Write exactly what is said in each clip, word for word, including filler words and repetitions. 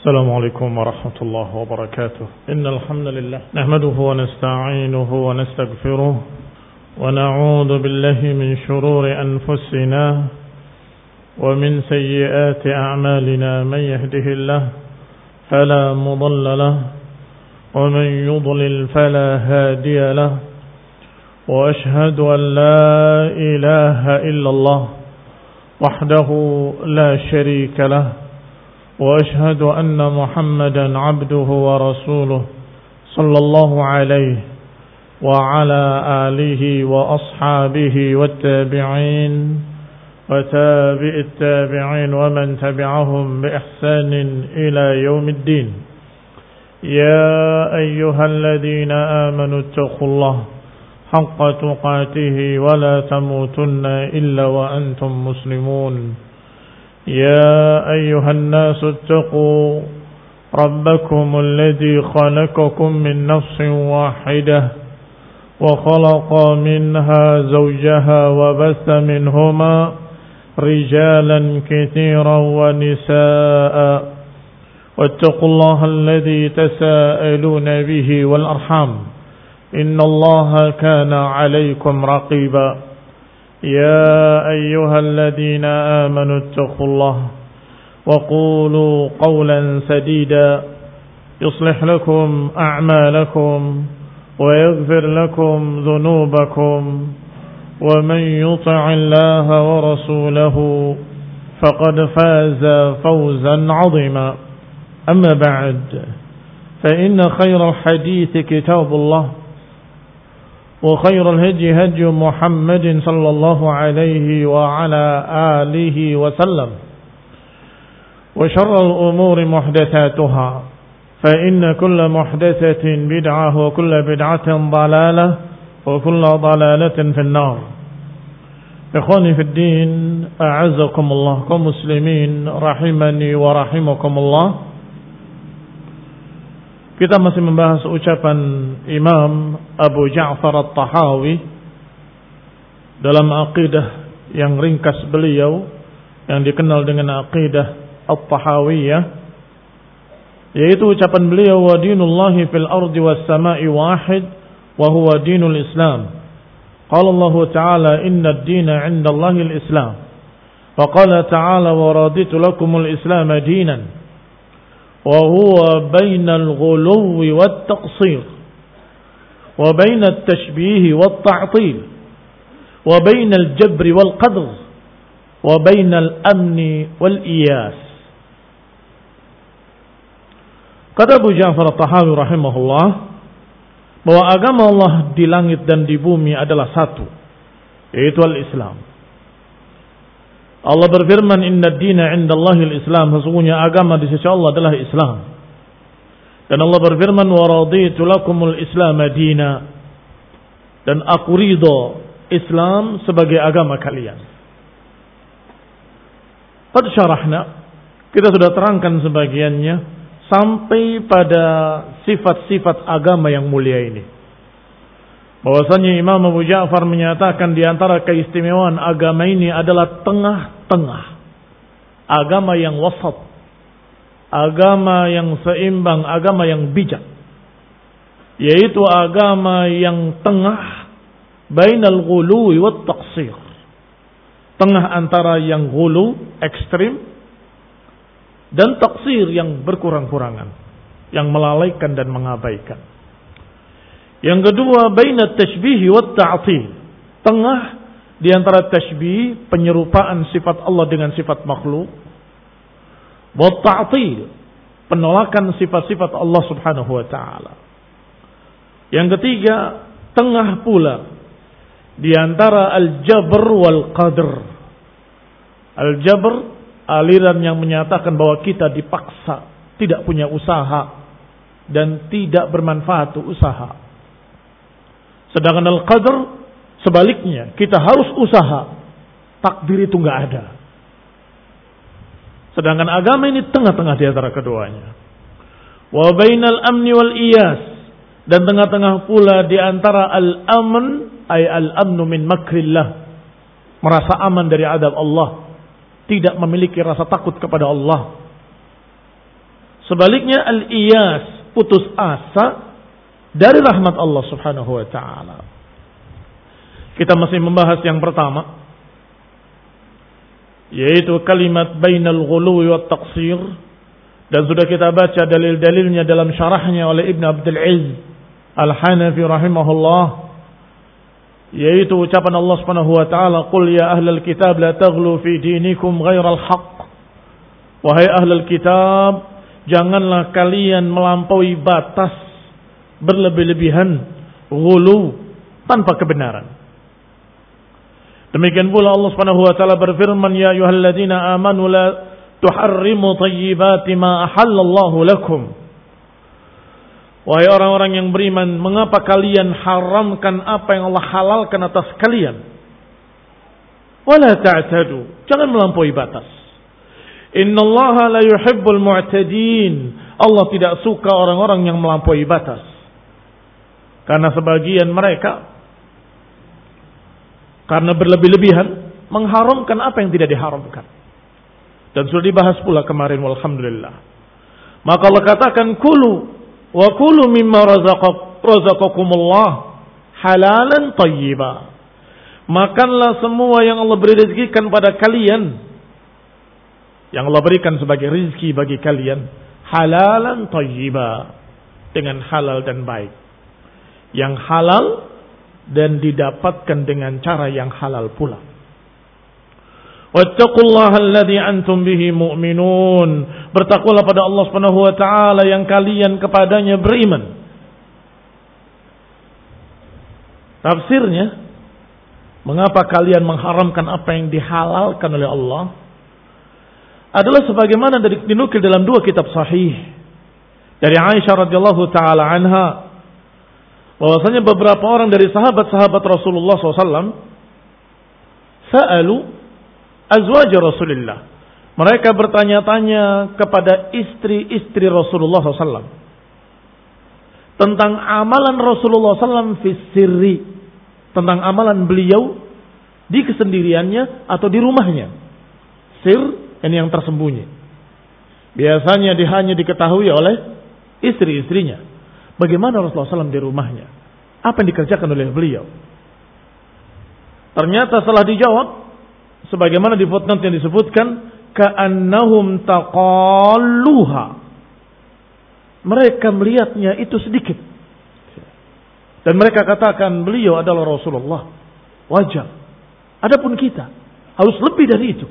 السلام عليكم ورحمة الله وبركاته. إن الحمد لله نحمده ونستعينه ونستغفره ونعوذ بالله من شرور أنفسنا ومن سيئات أعمالنا. من يهده الله فلا مضل له ومن يضلل فلا هادي له وأشهد أن لا إله إلا الله وحده لا شريك له وأشهد أن محمدا عبده ورسوله صلى الله عليه وعلى آله وأصحابه والتابعين وتابع التابعين ومن تبعهم بإحسان إلى يوم الدين. يا أيها الذين آمنوا اتقوا الله حق تقاته ولا تموتن إلا وأنتم مسلمون. يا أيها الناس اتقوا ربكم الذي خلقكم من نفس واحدة وخلق منها زوجها وبث منهما رجالا كثيرا ونساء واتقوا الله الذي تساءلون به والأرحام إن الله كان عليكم رقيبا. يا أيها الذين آمنوا اتقوا الله وقولوا قولا سديدا يصلح لكم أعمالكم ويغفر لكم ذنوبكم ومن يطع الله ورسوله فقد فاز فوزا عظيما. أما بعد فإن خير الحديث كتاب الله وخير الهدي هدي محمد صلى الله عليه وعلى آله وسلم وشر الأمور محدثاتها فإن كل محدثة بدعة وكل بدعة ضلالة وكل ضلالة في النار. إخواني في الدين أعزكم الله كمسلمين رحمني ورحمكم الله. Kita masih membahas ucapan Imam Abu Ja'far At-Tahawi dalam aqidah yang ringkas beliau yang dikenal dengan aqidah At-Tahawiyah, yaitu ucapan beliau wa dinullahi fil ardi was sama'i wahid wa huwa dinul Islam. Qala Allah Ta'ala inna ad-dina 'inda Allahi al-Islam. Wa qala ta'ala wa raditu lakumul Islam dinan. وهو بين الغلو والتقصير وبين التشبيه والتعطيل وبين الجبر والقدر وبين الأمن والإياس. Kata Abu Ja'far At-Tahawi rahimahullah bahwa agama Allah di langit dan di bumi adalah satu, yaitu al-Islam. Allah berfirman inna ad-dina 'inda Allahil Islam, sesungguhnya agama di sisi Allah adalah Islam. Dan Allah berfirman wa raditu lakumul Islam dina, dan aku ridha Islam sebagai agama kalian. Qad syarahna, kita sudah terangkan sebagiannya sampai pada sifat-sifat agama yang mulia ini. Bahwasanya Imam Abu Ja'far menyatakan di antara keistimewaan agama ini adalah tengah-tengah. Agama yang wasat. Agama yang seimbang, agama yang bijak. Yaitu agama yang tengah bainal ghuluwi wat taqsir. Tengah antara yang ghulu, ekstrim, dan taqsir yang berkurang-kurangan, yang melalaikan dan mengabaikan. Yang kedua, baina tashbih wa ta'til. Tengah di antara tashbih, penyerupaan sifat Allah dengan sifat makhluk, wa ta'til, penolakan sifat-sifat Allah Subhanahu wa taala. Yang ketiga, tengah pula di antara al-jabr wal qadr. Al-jabr, aliran yang menyatakan bahwa kita dipaksa, tidak punya usaha dan tidak bermanfaat usaha. Sedangkan al-qadr sebaliknya, kita harus usaha, takdir itu enggak ada. Sedangkan agama ini tengah-tengah di antara keduanya. Wa bainal amni wal iyas, dan tengah-tengah pula di antara al-amn ay al-amnu min makrillah, merasa aman dari adab Allah, tidak memiliki rasa takut kepada Allah. Sebaliknya al-iyas, putus asa dari rahmat Allah Subhanahu wa taala. Kita masih membahas yang pertama, yaitu kalimat bainal ghuluwi wat taqsir, dan sudah kita baca dalil-dalilnya dalam syarahnya oleh Ibn Abdul Aziz Al-Hanafi rahimahullah, yaitu ucapan Allah Subhanahu wa taala, "Qul ya ahlal kitab la taghlu fi dinikum ghairal haqq." Wahai ahlul kitab, janganlah kalian melampaui batas, berlebih-lebihan, ghulu, tanpa kebenaran. Demikian pula Allah Subhanahu wa taala berfirman, "Ya ayyuhalladzina amanu la tuharrimu thayyibati ma ahallallahu lakum." Wahai orang-orang yang beriman, mengapa kalian haramkan apa yang Allah halalkan atas kalian? Wala ta'tadu, jangan melampaui batas. Innallaha la yuhibbul mu'tadin. Allah tidak suka orang-orang yang melampaui batas. Karena sebagian mereka karena berlebih-lebihan mengharamkan apa yang tidak diharamkan. Dan sudah dibahas pula kemarin, walhamdulillah. Maka Allah katakan, "Kulu wa kulu mimma razaqakumullah halalan thayyiba." Makanlah semua yang Allah beri rezekikan pada kalian, yang Allah berikan sebagai rezeki bagi kalian, halalan thayyiba, dengan halal dan baik. Yang halal dan didapatkan dengan cara yang halal pula. Wattaqullaha alladzi antum bihi mu'minun. Bertakwalah pada Allah Subhanahu wa taala yang kalian kepadanya beriman. Tafsirnya, mengapa kalian mengharamkan apa yang dihalalkan oleh Allah? Adalah sebagaimana dinukil dalam dua kitab sahih dari Aisyah radhiyallahu taala anha, bahwasanya beberapa orang dari sahabat-sahabat Rasulullah shallallahu alaihi wasallam sa'alu azwaj Rasulullah. Mereka bertanya-tanya kepada istri-istri Rasulullah shallallahu alaihi wasallam tentang amalan Rasulullah shallallahu alaihi wasallam fi sirri, tentang amalan beliau di kesendiriannya atau di rumahnya. Sir, ini yang tersembunyi. Biasanya dia hanya diketahui oleh istri-istrinya. Bagaimana Rasulullah shallallahu alaihi wasallam di rumahnya? Apa yang dikerjakan oleh beliau? Ternyata setelah dijawab, sebagaimana di footnote yang disebutkan, ka'annahum taqalluha. Mereka melihatnya itu sedikit. Dan mereka katakan beliau adalah Rasulullah. Wajar. Adapun kita harus lebih dari itu.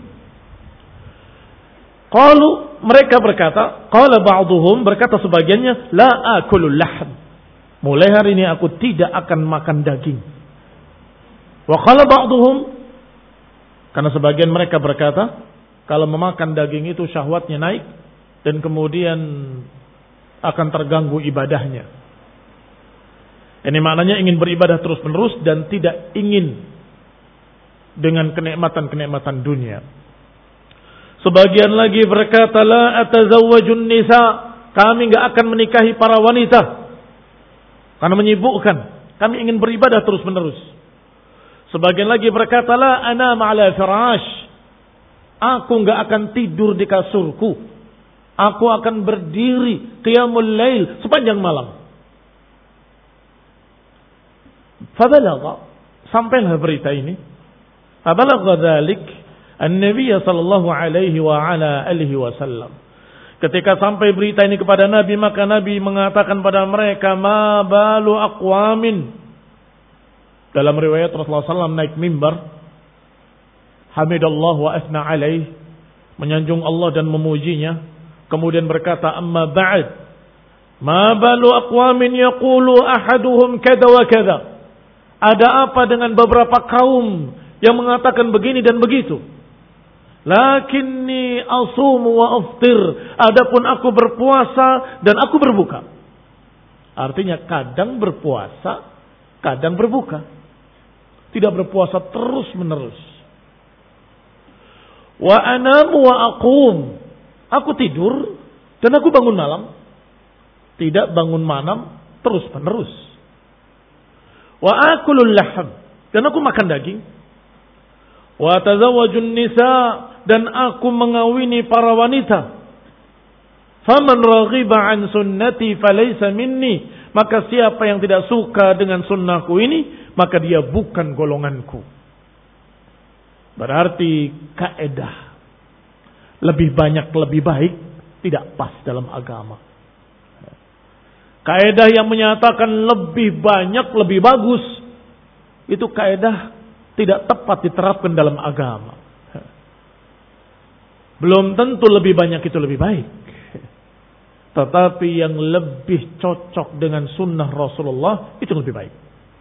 Qalu, mereka berkata, qala ba'duhum, berkata sebagiannya, la akulul lahm. Mulai hari ini aku tidak akan makan daging. Wa qala ba'duhum, karena sebagian mereka berkata, kalau memakan daging itu syahwatnya naik dan kemudian akan terganggu ibadahnya. Ini maknanya ingin beribadah terus-menerus dan tidak ingin dengan kenikmatan-kenikmatan dunia. Sebagian lagi berkata, la atazawwajun nisa, kami enggak akan menikahi para wanita karena menyibukkan, kami ingin beribadah terus-menerus. Sebagian lagi berkata, la anam ala firash, aku enggak akan tidur di kasurku, aku akan berdiri qiyamul lail sepanjang malam. Fabalagha, sampailah berita ini. Fabalagha dzalik An-Nabi sallallahu alaihi wa ala alihi wasallam. Ketika sampai berita ini kepada Nabi, maka Nabi mengatakan pada mereka, ma balu aqwamin. Dalam riwayat Rasulullah sallallahu alaihi wasallam naik mimbar, hamidallah wa asna alaih, menyanjung Allah dan memujinya, kemudian berkata, amma ba'd, ma balu aqwamin yaqulu ahaduhum kada wa kada. Ada apa dengan beberapa kaum yang mengatakan begini dan begitu? Lakinni asumu wa aftir. Adapun aku berpuasa dan aku berbuka. Artinya kadang berpuasa, kadang berbuka. Tidak berpuasa terus menerus. Wa anamu wa aqum. Aku tidur dan aku bangun malam. Tidak bangun malam terus menerus. Wa akulul lahm. Dan aku makan daging. Wa tazawwajun nisa, dan aku mengawini para wanita. Faman raghiba an sunnati falaysa minni. Maka siapa yang tidak suka dengan sunnahku ini, maka dia bukan golonganku. Berarti kaedah lebih banyak lebih baik tidak pas dalam agama. Kaedah yang menyatakan lebih banyak lebih bagus, itu kaedah tidak tepat diterapkan dalam agama. Belum tentu lebih banyak itu lebih baik. Tetapi yang lebih cocok dengan sunnah Rasulullah itu lebih baik.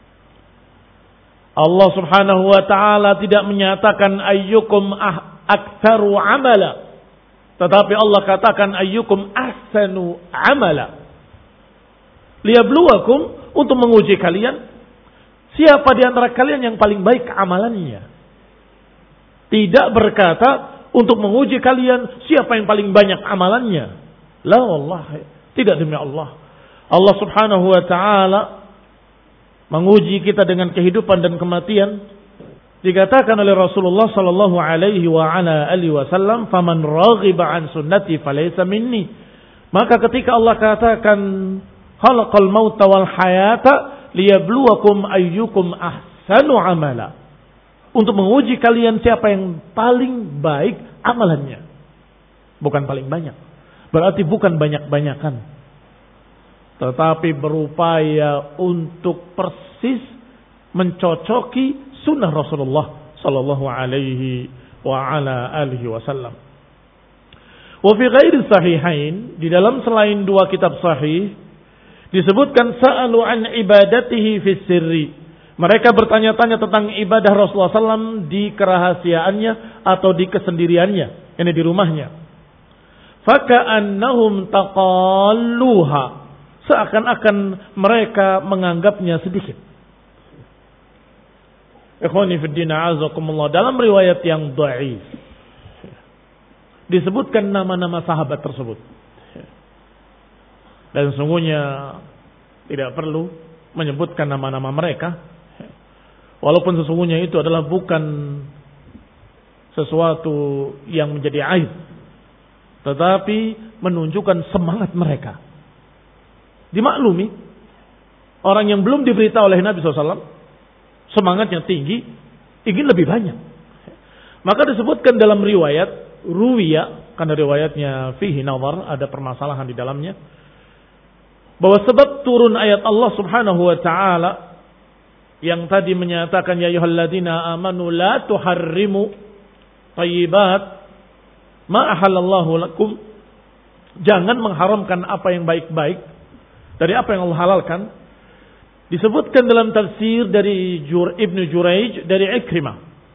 Allah subhanahu wa ta'ala tidak menyatakan ayyukum ah, aktsaru amala. Tetapi Allah katakan ayyukum ahsanu amala. Liyabluwakum, untuk menguji kalian. Siapa di antara kalian yang paling baik amalannya. Tidak berkata untuk menguji kalian siapa yang paling banyak amalannya. La wallahi, tidak demi Allah. Allah subhanahu wa ta'ala menguji kita dengan kehidupan dan kematian. Dikatakan oleh Rasulullah sallallahu alaihi wa ala alihi wasallam, "Faman raghiba an sunnati falaysa minni." Maka ketika Allah katakan khalaqal mauta wal hayata liyabluwakum ayyukum ahsanu amala. Untuk menguji kalian siapa yang paling baik amalannya. Bukan paling banyak. Berarti bukan banyak-banyakan. Tetapi berupaya untuk persis mencocoki sunnah Rasulullah sallallahu alaihi wa ala alihi wasallam. Wa fi ghairi sahihain, di dalam selain dua kitab sahih disebutkan sa'alu an ibadatihi fi sirri. Mereka bertanya-tanya tentang ibadah Rasulullah sallallahu alaihi wasallam di kerahasiaannya atau di kesendiriannya, ini di rumahnya. Faka'annahum taqalluha, seakan-akan mereka menganggapnya sedikit. Ikhwani fid din a'azakumullah, dalam riwayat yang dhaif disebutkan nama-nama sahabat tersebut. Dan sungguhnya tidak perlu menyebutkan nama-nama mereka, walaupun sesungguhnya itu adalah bukan sesuatu yang menjadi aib, tetapi menunjukkan semangat mereka. Dimaklumi, orang yang belum diberitahu oleh Nabi shallallahu alaihi wasallam semangatnya tinggi, ingin lebih banyak. Maka disebutkan dalam riwayat ruwiya, karena riwayatnya fihi nazar, ada permasalahan di dalamnya, bahwa sebab turun ayat Allah subhanahu wa ta'ala yang tadi menyatakan ya ayyuhalladzina amanu la tuharrimu thayyibat ma ahallallahu lakum, jangan mengharamkan apa yang baik-baik dari apa yang Allah halalkan. Disebutkan dalam tafsir dari Jur, Ibnu Jurayj dari Ikrimah.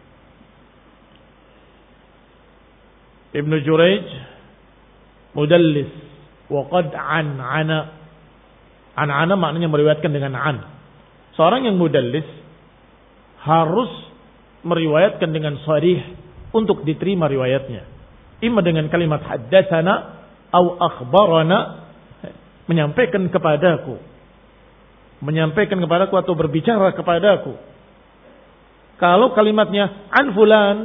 Ibnu Jurayj mudallis wa qad an'ana. An'ana maknanya meriwayatkan dengan an. Seorang yang mudallis harus meriwayatkan dengan sharih untuk diterima riwayatnya. Ima dengan kalimat haddatsana atau akhbarana, menyampaikan kepadaku, menyampaikan kepadaku atau berbicara kepadaku. Kalau kalimatnya an fulan,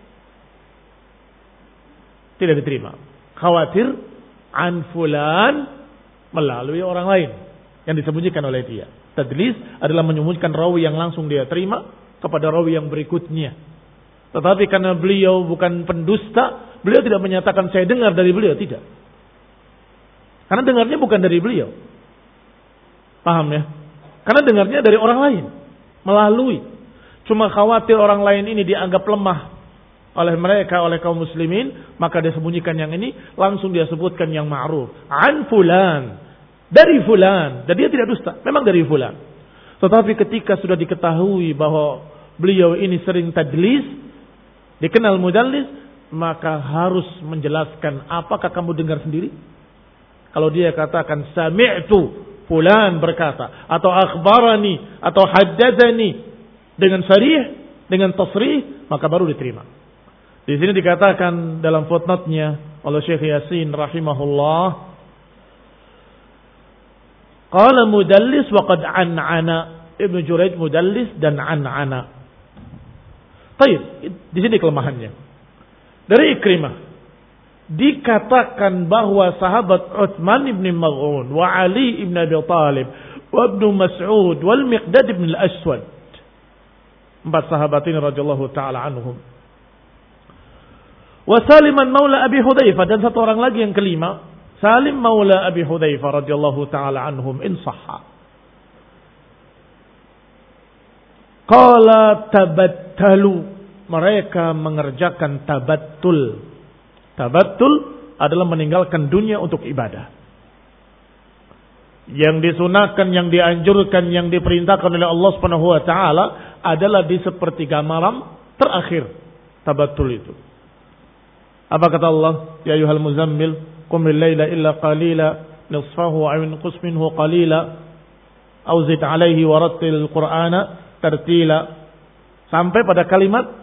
tidak diterima. Khawatir an fulan melalui orang lain yang disembunyikan oleh dia. Tadlis adalah menyembunyikan rawi yang langsung dia terima kepada rawi yang berikutnya. Tetapi karena beliau bukan pendusta, beliau tidak menyatakan saya dengar dari beliau, tidak. Karena dengarnya bukan dari beliau. Paham ya? Karena dengarnya dari orang lain, melalui. Cuma khawatir orang lain ini dianggap lemah oleh mereka, oleh kaum muslimin, maka dia sembunyikan yang ini, langsung dia sebutkan yang ma'ruf. An fulan, dari fulan. Dan dia tidak dusta, memang dari fulan. Tetapi ketika sudah diketahui bahwa beliau ini sering tadlis, dikenal mudallis, maka harus menjelaskan, apakah kamu dengar sendiri? Kalau dia katakan sami'tu fulan berkata, atau akhbarani, atau haddatsani, dengan sarih, dengan tasrih, maka baru diterima. Di sini dikatakan dalam footnote-nya oleh Syekh Yasin rahimahullah, qala mudallis wa qad an'ana. Ibnu Jurayj mudallis dan an'ana. Baik, di sini kelemahannya. Dari Ikrimah, dikatakan bahwa sahabat Utsman ibn Maz'un wa Ali ibn Abi Thalib wa Ibn Mas'ud wal Miqdad ibn al-Aswad, empat sahabat ini radhiyallahu taala anhum, wa Saliman maula Abi Hudzaifah, dan satu orang lagi yang kelima, Salim maula Abi Hudzaifah radhiyallahu taala anhum, in sahha. Qala tabattalu, mereka mengerjakan tabattul. Tabattul adalah meninggalkan dunia untuk ibadah. Yang disunahkan, yang dianjurkan, yang diperintahkan oleh Allah Subhanahu wa taala adalah di sepertiga malam terakhir. Tabattul itu. Apa kata Allah? Ya ayyuhal muzammil qumil laila illa qalila nisfahu aw inqus minhu qalila aw zid alaihi warattil qur'ana tartila, sampai pada kalimat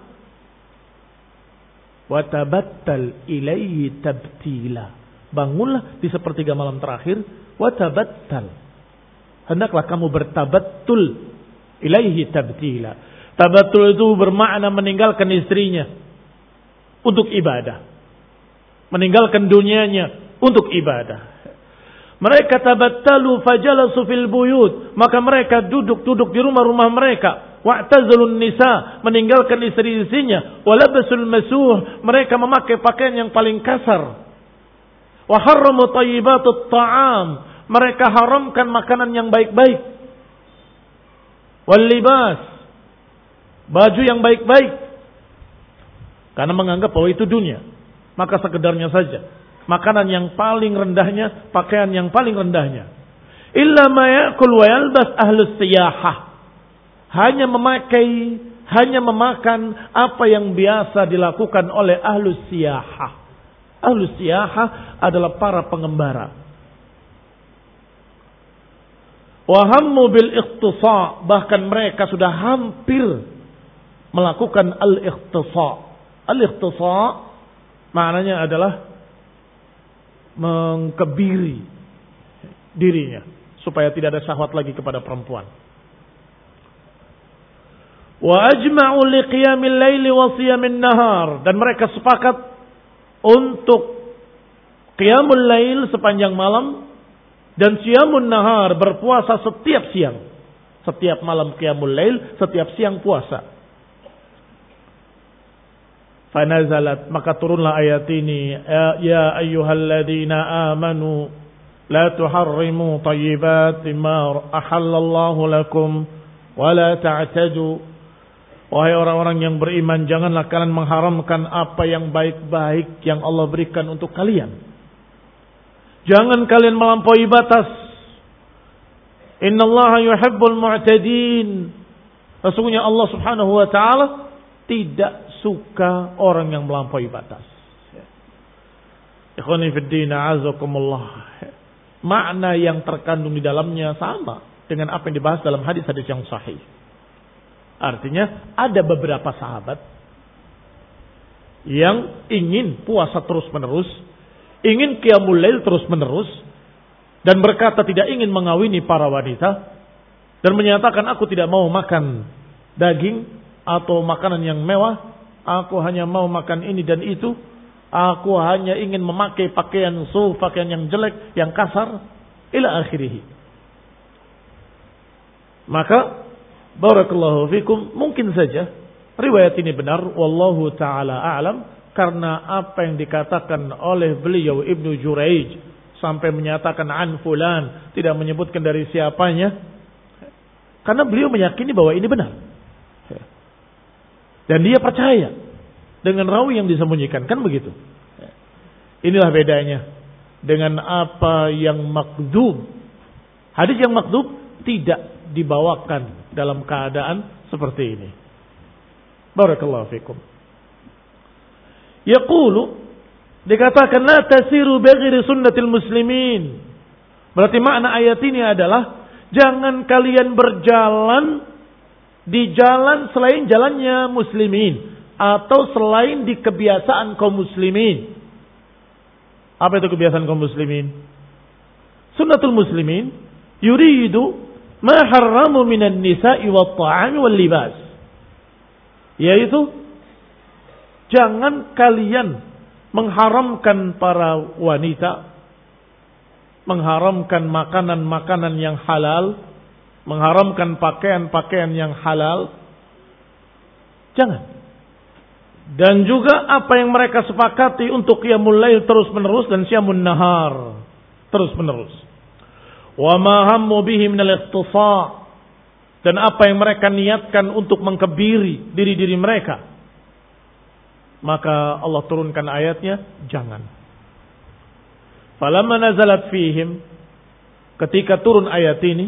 watabattal ilaihi tabtila. Bangunlah di sepertiga malam terakhir. Watabattal, hendaklah kamu bertabattul ilaihi tabtila. Tabattul itu bermakna meninggalkan istrinya untuk ibadah, meninggalkan dunianya untuk ibadah. Mereka tabattalu fajalasu fil buyut, maka mereka duduk-duduk di rumah-rumah mereka. Wa'tazalun nisa, meninggalkan istri-istrinya. Walabasul masuh, mereka memakai pakaian yang paling kasar. Wa harramu thayyibatut ta'am, mereka haramkan makanan yang baik-baik. Wal libas, baju yang baik-baik, karena menganggap bahwa itu dunia. Maka sekedarnya saja, makanan yang paling rendahnya, pakaian yang paling rendahnya. Illa ma ya'kul wa yalbas ahlus siyahah, hanya memakai, hanya memakan apa yang biasa dilakukan oleh ahlus siyahah. Ahlus siyahah adalah para pengembara. Wahammu bil ikhtisā, bahkan mereka sudah hampir melakukan al-ikhtisā. Al-ikhtisā maknanya adalah mengkebiri dirinya supaya tidak ada syahwat lagi kepada perempuan. Wa ajma'u liqiyamil laili wa siyamin nahar, dan mereka sepakat untuk qiyamul lail sepanjang malam dan siyamun nahar, berpuasa setiap siang. Setiap malam qiyamul lail, setiap siang puasa. Fanazalat, maka turunlah ayat ini, ya ayyuhalladzina amanu la tuharrimu tayyibati ma ahallallahu lakum wa la ta'tadu. Wahai orang-orang yang beriman, janganlah kalian mengharamkan apa yang baik-baik yang Allah berikan untuk kalian. Jangan kalian melampaui batas. Innallaha yuhibbul mu'tadin. Sesungguhnya Allah Subhanahu wa taala tidak suka orang yang melampaui batas. Ikhwani fid din, a'azakumullah. Makna yang terkandung di dalamnya sama dengan apa yang dibahas dalam hadis-hadis yang sahih. Artinya ada beberapa sahabat yang ingin puasa terus-menerus, ingin qiyamul lail terus-menerus, dan berkata tidak ingin mengawini para wanita, dan menyatakan aku tidak mau makan daging atau makanan yang mewah, aku hanya mau makan ini dan itu, aku hanya ingin memakai pakaian suf, pakaian yang jelek, yang kasar, ila akhirih. Maka barakallahu fikum, mungkin saja riwayat ini benar, wallahu taala a'lam, karena apa yang dikatakan oleh beliau Ibnu Juraij sampai menyatakan an fulan, tidak menyebutkan dari siapanya, karena beliau meyakini bahwa ini benar. Dan dia percaya dengan rawi yang disembunyikan, kan begitu. Inilah bedanya dengan apa yang makdzub. Hadis yang makdzub tidak dibawakan dalam keadaan seperti ini. Barakallahu fikum. Yaqulu, dikatakan la tasiru bighairi sunnatil muslimin. Berarti makna ayat ini adalah jangan kalian berjalan di jalan selain jalannya muslimin atau selain di kebiasaan kaum muslimin. Apa itu kebiasaan kaum muslimin? Sunnatul muslimin yuridu ma harramu minan nisa'i wat ta'ami wal libas. Yaitu jangan kalian mengharamkan para wanita, mengharamkan makanan-makanan yang halal, mengharamkan pakaian-pakaian yang halal. Jangan. Dan juga apa yang mereka sepakati untuk qiyamul lail terus-menerus dan siyamun nahar terus-menerus. Wa ma hammu bihi minal ikhtifa, dan apa yang mereka niatkan untuk mengkebiri diri-diri mereka. Maka Allah turunkan ayatnya, jangan. Falamma nazalat fihim, ketika turun ayat ini,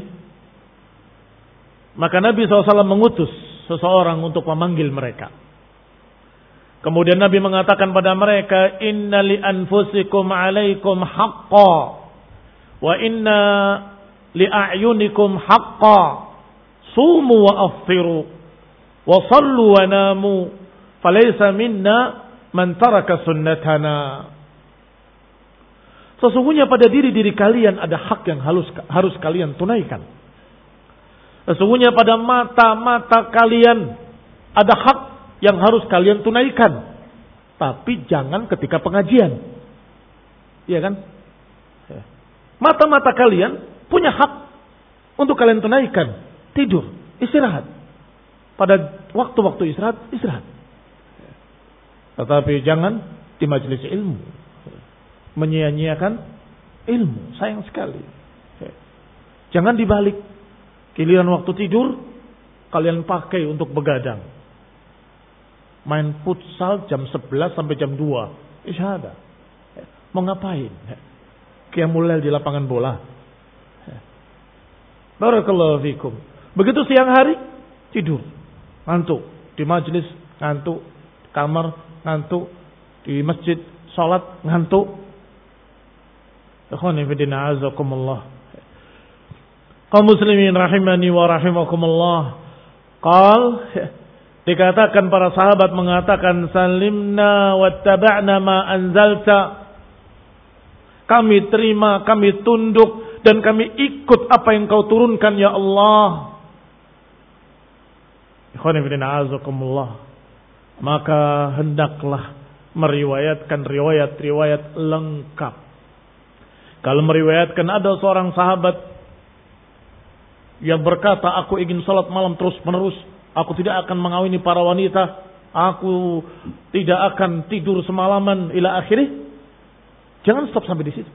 maka Nabi shallallahu alaihi wasallam mengutus seseorang untuk memanggil mereka. Kemudian Nabi mengatakan pada mereka, inna li anfusikum alaikum haqqa, wa inna li a'yunikum haqqa, sumu wa aftiru, wa sallu wa namu, falaysa minna man taraka sunnatana. Sesungguhnya pada diri-diri kalian ada hak yang harus, harus kalian tunaikan. Sesungguhnya pada mata-mata kalian ada hak yang harus kalian tunaikan. Tapi jangan ketika pengajian. Iya kan? Mata-mata kalian punya hak untuk kalian tunaikan. Tidur, istirahat. Pada waktu-waktu istirahat, istirahat. Tetapi jangan di majelis ilmu. Menyia-nyiakan ilmu. Sayang sekali. Jangan dibalik. Giliran waktu tidur, kalian pakai untuk begadang. Main futsal jam sebelas sampai jam dua. Isyahadah. Mau ngapain? Qiyamul lail di lapangan bola. Barakallahu fikum. Begitu siang hari, tidur. Ngantuk. Di majelis, ngantuk. Kamar, ngantuk. Di masjid, salat, ngantuk. Ikhwani fillah, azakumullah. Kaum muslimin rahimani wa rahimakumullah. Qal, dikatakan para sahabat mengatakan, salimna wattaba'na ma anzalta. Kami terima, kami tunduk, dan kami ikut apa yang kau turunkan ya Allah. Ikhwan fillah, a'azakumullah. Maka hendaklah meriwayatkan riwayat-riwayat lengkap. Kalau meriwayatkan ada seorang sahabat yang berkata, aku ingin salat malam terus menerus, aku tidak akan mengawini para wanita, aku tidak akan tidur semalaman ila akhirih. Jangan stop sampai di situ.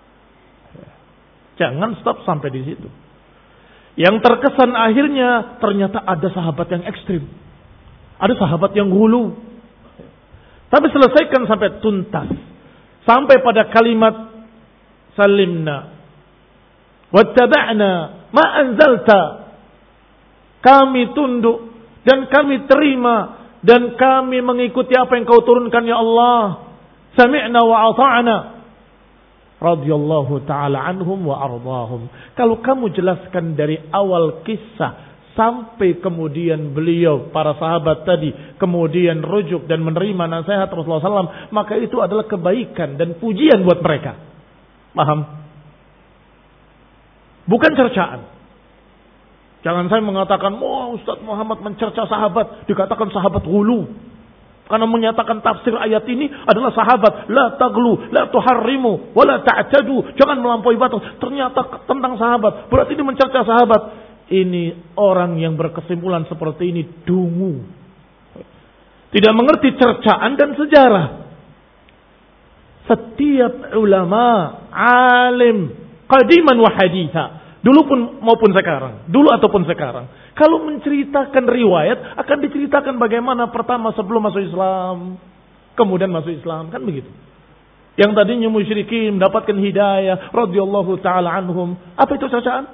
Jangan stop sampai di situ. Yang terkesan akhirnya ternyata ada sahabat yang ekstrim. Ada sahabat yang hulu. Tapi selesaikan sampai tuntas. Sampai pada kalimat salimna wattaba'na ma anzalta. Kami tunduk dan kami terima dan kami mengikuti apa yang kau turunkan ya Allah. Sami'na wa ata'na. Radhiyallahu ta'ala anhum wa ardahum. Kalau kamu jelaskan dari awal kisah sampai kemudian beliau, para sahabat tadi, kemudian rujuk dan menerima nasihat Rasulullah shallallahu alaihi wasallam, maka itu adalah kebaikan dan pujian buat mereka. Paham? Bukan cercaan. Jangan saya mengatakan, wah oh, Ustaz Muhammad mencerca sahabat, dikatakan sahabat hulu. Karena menyatakan tafsir ayat ini adalah sahabat. La taglu, la tuharrimu, wa la ta'tadu. Jangan melampaui batas. Ternyata tentang sahabat. Berarti ini mencerca sahabat. Ini orang yang berkesimpulan seperti ini dungu. Tidak mengerti cercaan dan sejarah. Setiap ulama, alim, qadiman wa haditha. Dulu pun maupun sekarang. Dulu ataupun sekarang. Kalau menceritakan riwayat, akan diceritakan bagaimana pertama sebelum masuk Islam. Kemudian masuk Islam. Kan begitu. Yang tadinya musyrikin mendapatkan hidayah. Radhiyallahu ta'ala anhum. Apa itu cercaan?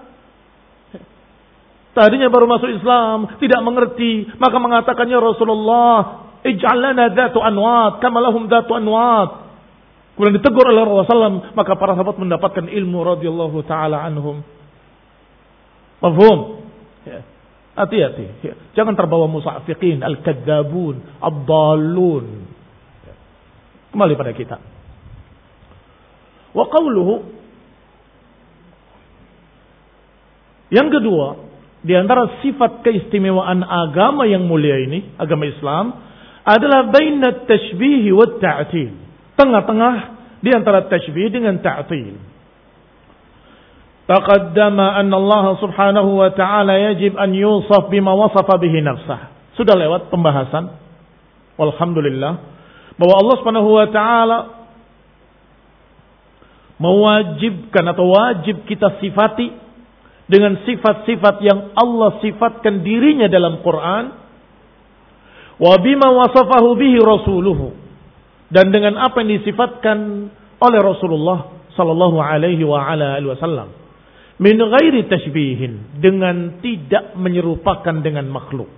Tadinya baru masuk Islam. Tidak mengerti. Maka mengatakannya Rasulullah. Ij'al lana dhatu anwat. Kama lahum dhatu anwat. Kemudian ditegur oleh Rasulullah shallallahu alaihi wasallam. Maka para sahabat mendapatkan ilmu. Radhiyallahu ta'ala anhum. Mafhum? Ya. Hati-hati. Ya. Jangan terbawa musafiqin, al-kadzabun, ad-dallun. Ya. Kembali pada kita. Wa qawluhu. Yang kedua, di antara sifat keistimewaan agama yang mulia ini, agama Islam, adalah baina tashbih wa ta'til. tengah-tengah di antara tashbih dengan ta'til. Taqaddama anna Allah subhanahu wa ta'ala yajib an yusaf bima wasafa bihi nafsah. Sudah lewat pembahasan, walhamdulillah, bahwa Allah subhanahu wa ta'ala mewajibkan atau wajib kita sifati dengan sifat-sifat yang Allah sifatkan dirinya dalam Quran, wa bima wasafahu bihi rasuluhu, dan dengan apa yang disifatkan oleh Rasulullah sallallahu alaihi wa ala alihi wasallam, min ghairi tashbihin, dengan tidak menyerupakan dengan makhluk.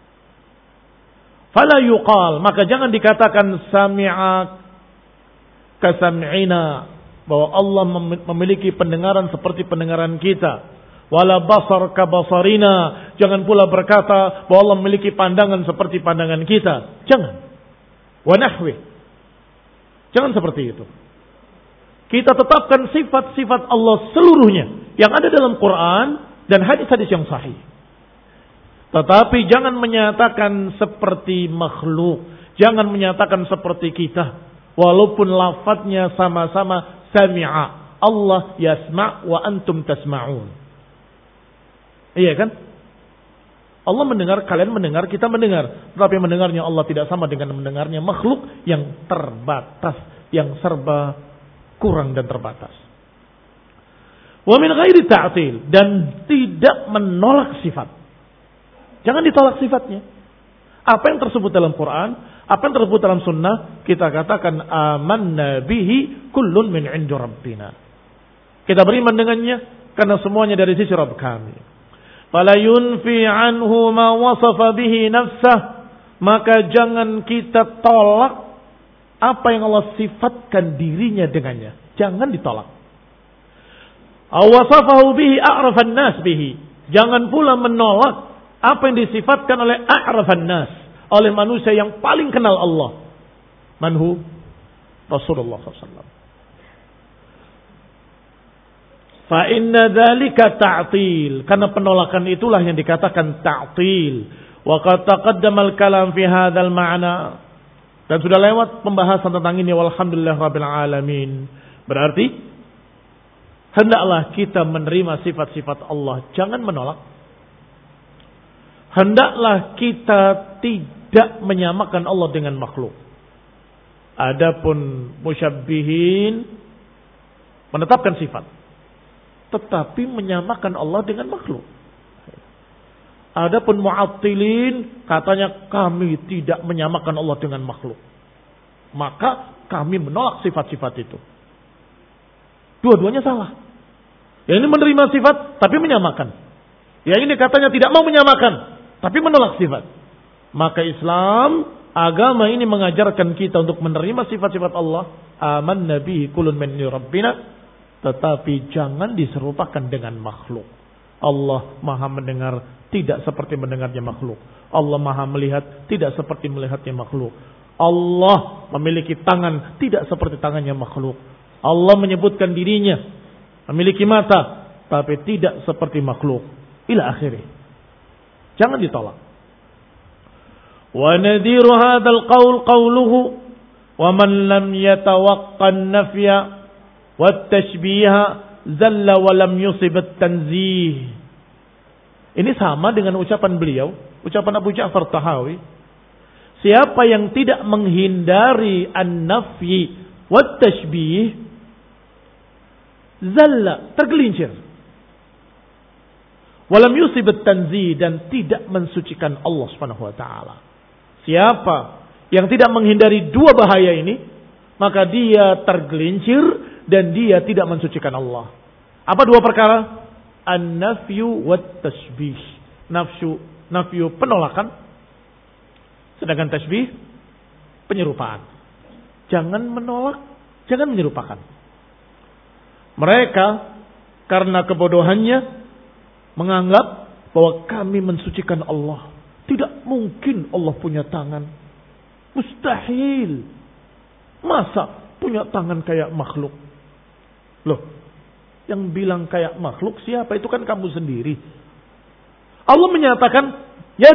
Fala yuqal, maka jangan dikatakan sami'a kasam'ina, bahwa Allah memiliki pendengaran seperti pendengaran kita. Wala basar kabasarina, jangan pula berkata bahwa Allah memiliki pandangan seperti pandangan kita. Jangan. Wa nahwi, jangan seperti itu. Kita tetapkan sifat-sifat Allah seluruhnya yang ada dalam Quran dan hadis-hadis yang sahih. Tetapi jangan menyatakan seperti makhluk, jangan menyatakan seperti kita, walaupun lafadznya sama-sama sami'a. Allah yasma' wa antum tasma'un. Iya kan? Allah mendengar, kalian mendengar, kita mendengar. Tetapi mendengarnya Allah tidak sama dengan mendengarnya makhluk yang terbatas, yang serba kurang dan terbatas. Wa min ghairi ta'til, dan tidak menolak sifat. Jangan ditolak sifatnya. Apa yang tersebut dalam Quran, apa yang tersebut dalam sunnah, kita katakan amanna bihi kullun min 'indi rabbina. Kita beriman dengannya karena semuanya dari sisi Rabb kami. Fala yunfi anhu ma wasafa bihi nafsah, maka jangan kita tolak apa yang Allah sifatkan dirinya dengannya. Jangan ditolak. Awasafahu bihi a'rafan nas bihi, jangan pula menolak apa yang disifatkan oleh a'rafan nas, oleh manusia yang paling kenal Allah. Manhu Rasulullah sallallahu alaihi wasallam. Fa inna dzalika ta'til, karena penolakan itulah yang dikatakan ta'til. Wa qad taqaddama al-kalam fi hadzal ma'na, dan sudah lewat pembahasan tentang ini, walhamdulillah rabbil alamin. Berarti hendaklah kita menerima sifat-sifat Allah, jangan menolak. Hendaklah kita tidak menyamakan Allah dengan makhluk. Adapun musyabbihin menetapkan sifat, tetapi menyamakan Allah dengan makhluk. Adapun mu'attilin katanya kami tidak menyamakan Allah dengan makhluk, maka kami menolak sifat-sifat itu. Dua-duanya salah. Yang ini menerima sifat tapi menyamakan. Yang ini katanya tidak mau menyamakan tapi menolak sifat. Maka Islam, agama ini mengajarkan kita untuk menerima sifat-sifat Allah. Amanna bihi kullun min rabbina, tetapi jangan diserupakan dengan makhluk. Allah maha mendengar, tidak seperti mendengarnya makhluk. Allah maha melihat, tidak seperti melihatnya makhluk. Allah memiliki tangan, tidak seperti tangannya makhluk. Allah menyebutkan dirinya memiliki mata, tapi tidak seperti makhluk. Ila akhirih. Jangan ditolak. Wa nadhiru hadzal qaul qauluhu wa man lam yatawaqqa an-nafya wat-tashbiha zalla wa lam yusib at-tanzih. Ini sama dengan ucapan beliau, ucapan Abu Ja'far Tahawi. Siapa yang tidak menghindari an-nafyi wat-tashbih, zalla, tergelincir. Walam yusib at-tanzih, dan tidak mensucikan Allah Subhanahu wa taala. Siapa yang tidak menghindari dua bahaya ini, maka dia tergelincir dan dia tidak mensucikan Allah. Apa dua perkara? An-nafyu wat-tashbih. Nafyu, nafyu penolakan, sedangkan tashbih penyerupaan. Jangan menolak, jangan menyerupakan. Mereka karena kebodohannya menganggap bahwa kami mensucikan Allah. Tidak mungkin Allah punya tangan. Mustahil. Masa punya tangan kayak makhluk? Loh, yang bilang kayak makhluk siapa? Itu kan kamu sendiri. Allah menyatakan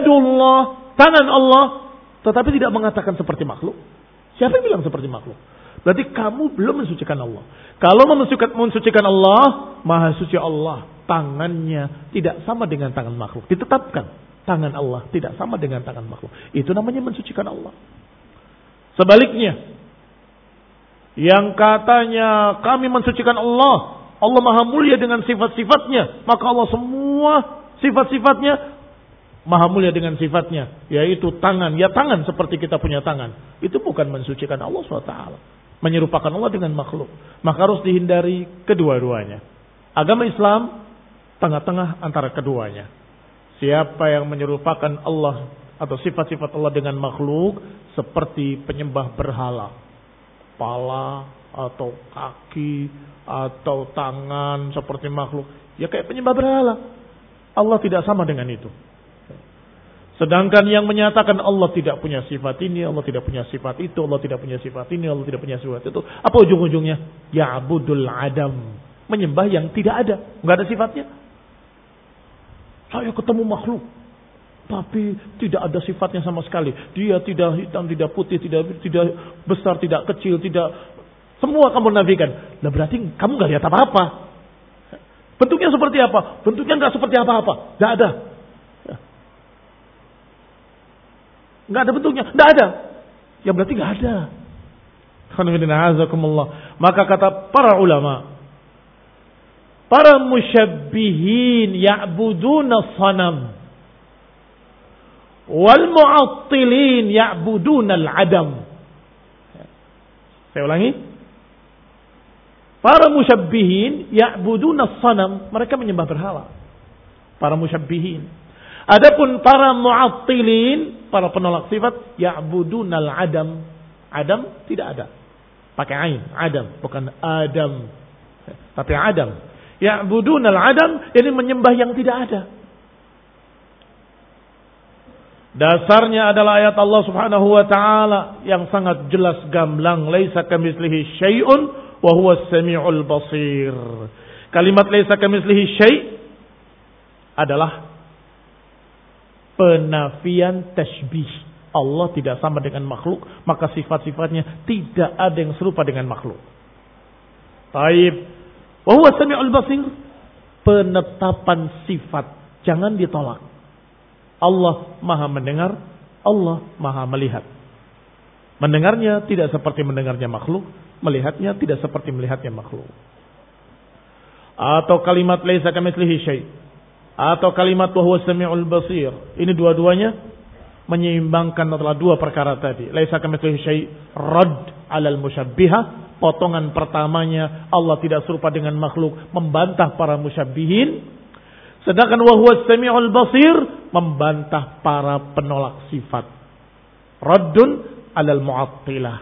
yadullah, tangan Allah, tetapi tidak mengatakan seperti makhluk. Siapa yang bilang seperti makhluk? Berarti kamu belum mensucikan Allah. Kalau mensucikan, mensucikan Allah, Maha Suci Allah, tangannya tidak sama dengan tangan makhluk. Ditetapkan tangan Allah tidak sama dengan tangan makhluk. Itu namanya mensucikan Allah. Sebaliknya, yang katanya kami mensucikan Allah, Allah Maha Mulia dengan sifat-sifatnya, maka Allah semua sifat-sifatnya Maha Mulia dengan sifatnya, yaitu tangan. Ya tangan seperti kita punya tangan. Itu bukan mensucikan Allah subhanahu wa taala. Menyerupakan Allah dengan makhluk. Maka harus dihindari kedua-duanya. Agama Islam tengah-tengah antara keduanya. Siapa yang menyerupakan Allah atau sifat-sifat Allah dengan makhluk, seperti penyembah berhala, kepala atau kaki atau tangan seperti makhluk, ya kayak penyembah berhala. Allah tidak sama dengan itu. Sedangkan yang menyatakan Allah tidak punya sifat ini, Allah tidak punya sifat itu, Allah tidak punya sifat ini, Allah tidak punya sifat itu, apa ujung-ujungnya? Ya'budul adam, menyembah yang tidak ada, nggak ada sifatnya. Saya ketemu makhluk, tapi tidak ada sifatnya sama sekali. Dia tidak hitam, tidak putih, tidak tidak besar, tidak kecil, tidak, semua kamu nafikan. Nah berarti kamu nggak lihat apa-apa. Bentuknya seperti apa? Bentuknya nggak seperti apa-apa, nggak ada. Nggak ada bentuknya, nggak ada. Ya berarti nggak ada. Maka kata para ulama, para musyabbihin ya'buduna sanam, wal mu'attilin ya'buduna al-adam. Saya ulangi. Para musyabbihin ya'buduna sanam, mereka menyembah berhala. Para musyabbihin. Adapun para mu'attilin, para penolak sifat, ya'budunal adam. Adam tidak ada. Pakai ain, adam, bukan adam. Tapi adam. Ya'budunal adam, ini menyembah yang tidak ada. Dasarnya adalah ayat Allah Subhanahu wa taala yang sangat jelas gamblang, laisa kamitslihi syai'un wa huwas samiul basir. Kalimat laisa kamitslihi syai' adalah penafian tasybih. Allah tidak sama dengan makhluk, maka sifat-sifatnya tidak ada yang serupa dengan makhluk. Taib. Wa huwa samiul basir. Penetapan sifat jangan ditolak. Allah Maha mendengar, Allah Maha melihat. Mendengarnya tidak seperti mendengarnya makhluk, melihatnya tidak seperti melihatnya makhluk. Atau kalimat laisa kamitslihi syai', atau kalimat wa huwa samiul basir. Ini dua-duanya menyeimbangkan adalah dua perkara tadi. Laisa kamitslihi syai', rad 'alal musyabbihah. Potongan pertamanya Allah tidak serupa dengan makhluk, membantah para musyabbihin. Sedangkan wa huwa samiul basir membantah para penolak sifat. Raddun 'alal mu'attilah.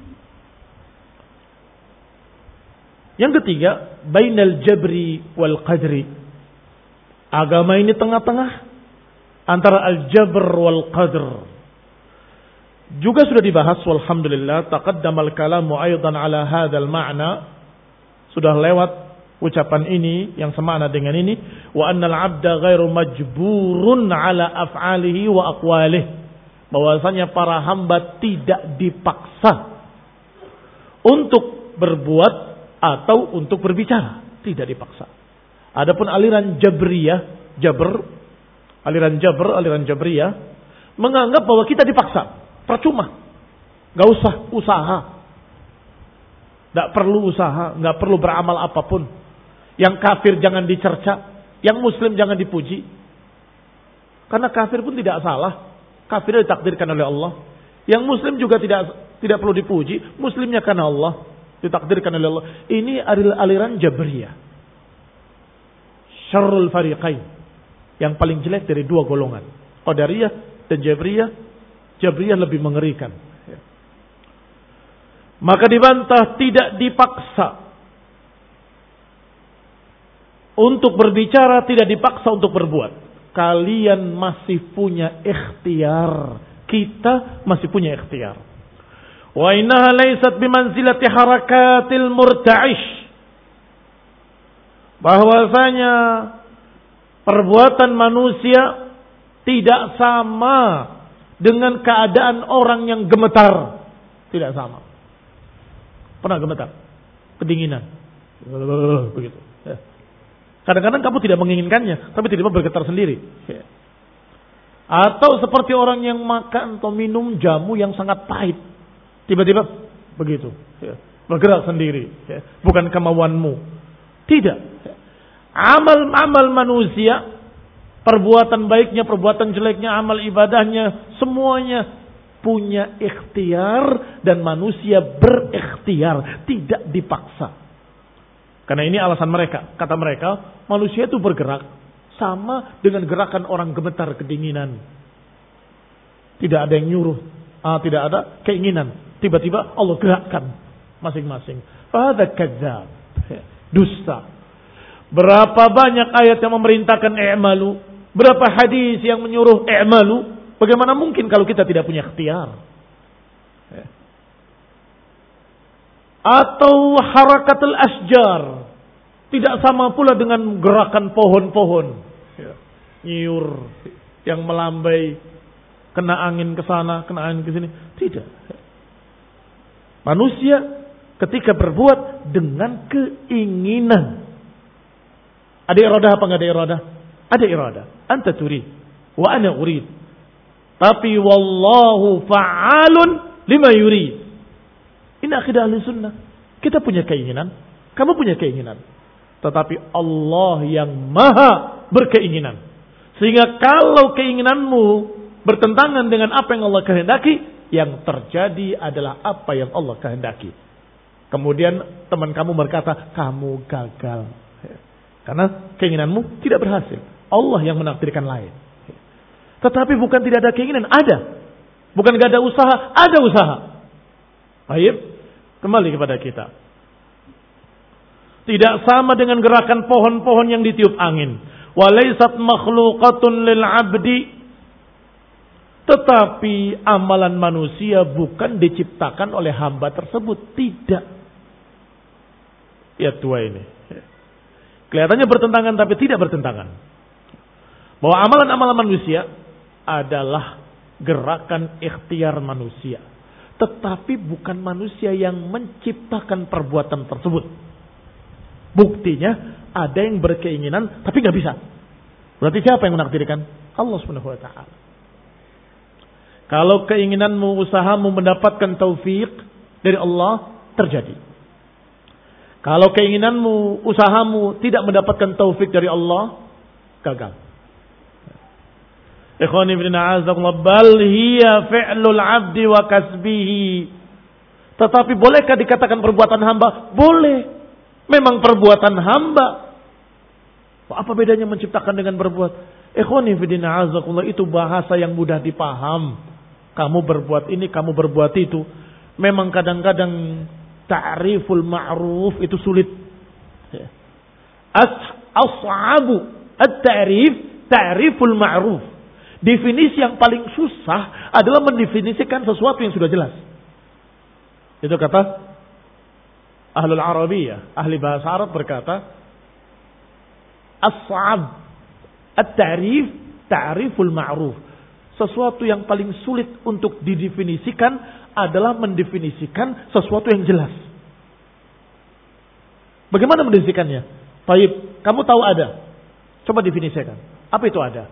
Yang ketiga, bainal jabri wal qadri. Agama ini tengah-tengah antara al-jabr wal qadr. Juga sudah dibahas, walhamdulillah, taqaddamal kalamu aidan ala hadzal ma'na. Sudah lewat ucapan ini yang semakna dengan ini, wa annal 'abda ghairu majburun ala af'alihi wa aqwalihi. Bahwasanya para hamba tidak dipaksa untuk berbuat atau untuk berbicara, tidak dipaksa. Adapun aliran Jabriyah, Jabr, aliran Jabr, aliran Jabriyah menganggap bahwa kita dipaksa, percuma, nggak usah usaha, nggak perlu usaha, nggak perlu beramal apapun. Yang kafir jangan dicerca, yang Muslim jangan dipuji, karena kafir pun tidak salah, kafir ditakdirkan oleh Allah. Yang Muslim juga tidak tidak perlu dipuji, Muslimnya karena Allah, ditakdirkan oleh Allah. Ini aliran Jabriyah. Syarrul fariqain, yang paling jelek dari dua golongan, Qadariyah dan Jabriyah. Jabriyah lebih mengerikan. Maka dibantah, tidak dipaksa untuk berbicara, tidak dipaksa untuk berbuat. Kalian masih punya ikhtiar, kita masih punya ikhtiar. Wa innaha laysat bimanzilati harakatil murta'ish. Bahwasanya perbuatan manusia tidak sama dengan keadaan orang yang gemetar. Tidak sama. Pernah gemetar? Kedinginan. Begitu. Kadang-kadang kamu tidak menginginkannya, tapi tiba-tiba bergetar sendiri. Atau seperti orang yang makan atau minum jamu yang sangat pahit. Tiba-tiba begitu. Bergerak sendiri. Bukan kemauanmu. Tidak. Amal-amal manusia, perbuatan baiknya, perbuatan jeleknya, amal ibadahnya, semuanya punya ikhtiar dan manusia berikhtiar, tidak dipaksa. Karena ini alasan mereka. Kata mereka, manusia itu bergerak sama dengan gerakan orang gemetar kedinginan. Tidak ada yang nyuruh, ah, tidak ada keinginan. Tiba-tiba Allah gerakkan masing-masing. Fahadha kadzab, dusta. Berapa banyak ayat yang memerintahkan i'malu, berapa hadis yang menyuruh i'malu. Bagaimana mungkin kalau kita tidak punya ikhtiar? Atau harakatul asjar, tidak sama pula dengan gerakan pohon-pohon. Nyiur yang melambai, kena angin ke sana, kena angin ke sini. Tidak. Manusia ketika berbuat dengan keinginan. Ada iradah apa enggak ada iradah? Ada iradah. Anta turid wa ana urid. Tapi wallahu fa'alun lima yurid. Ini akidah ahli sunnah. Kita punya keinginan, kamu punya keinginan. Tetapi Allah yang maha berkeinginan. Sehingga kalau keinginanmu bertentangan dengan apa yang Allah kehendaki, yang terjadi adalah apa yang Allah kehendaki. Kemudian teman kamu berkata, kamu gagal. Karena keinginanmu tidak berhasil. Allah yang menakdirkan lain. Tetapi bukan tidak ada keinginan, ada. Bukan tidak ada usaha, ada usaha. Baik, kembali kepada kita. Tidak sama dengan gerakan pohon-pohon yang ditiup angin. Walaysat makhluqatun lil 'abdi. Tetapi amalan manusia bukan diciptakan oleh hamba tersebut, tidak. Ya tua ini. Kelihatannya bertentangan tapi tidak bertentangan. Bahwa amalan-amalan manusia adalah gerakan ikhtiar manusia. Tetapi bukan manusia yang menciptakan perbuatan tersebut. Buktinya ada yang berkeinginan tapi nggak bisa. Berarti siapa yang menakdirkan? Allah Subhanahu wa taala. Kalau keinginanmu, usahamu mendapatkan taufik dari Allah, terjadi. Kalau keinginanmu, usahamu tidak mendapatkan taufik dari Allah, gagal. Ikhwani fillah a'azakumullah, bal hiya fi'lul 'abdi wa kasbihi. Tetapi bolehkah dikatakan perbuatan hamba? Boleh. Memang perbuatan hamba. Apa bedanya menciptakan dengan berbuat? Ikhwani fillah a'azakumullah, itu bahasa yang mudah dipaham. Kamu berbuat ini, kamu berbuat itu. Memang kadang-kadang ta'riful ma'ruf itu sulit. As-as'abu at-ta'rif ta'riful ma'ruf. Definisi yang paling susah adalah mendefinisikan sesuatu yang sudah jelas. Itu kata Ahlul Arabiyah, ahli bahasa Arab berkata, as-sa'ab at-ta'rif ta'riful ma'ruf. Sesuatu yang paling sulit untuk didefinisikan adalah mendefinisikan sesuatu yang jelas. Bagaimana mendefinisikannya? Baik, kamu tahu ada. Coba definisikan. Apa itu ada?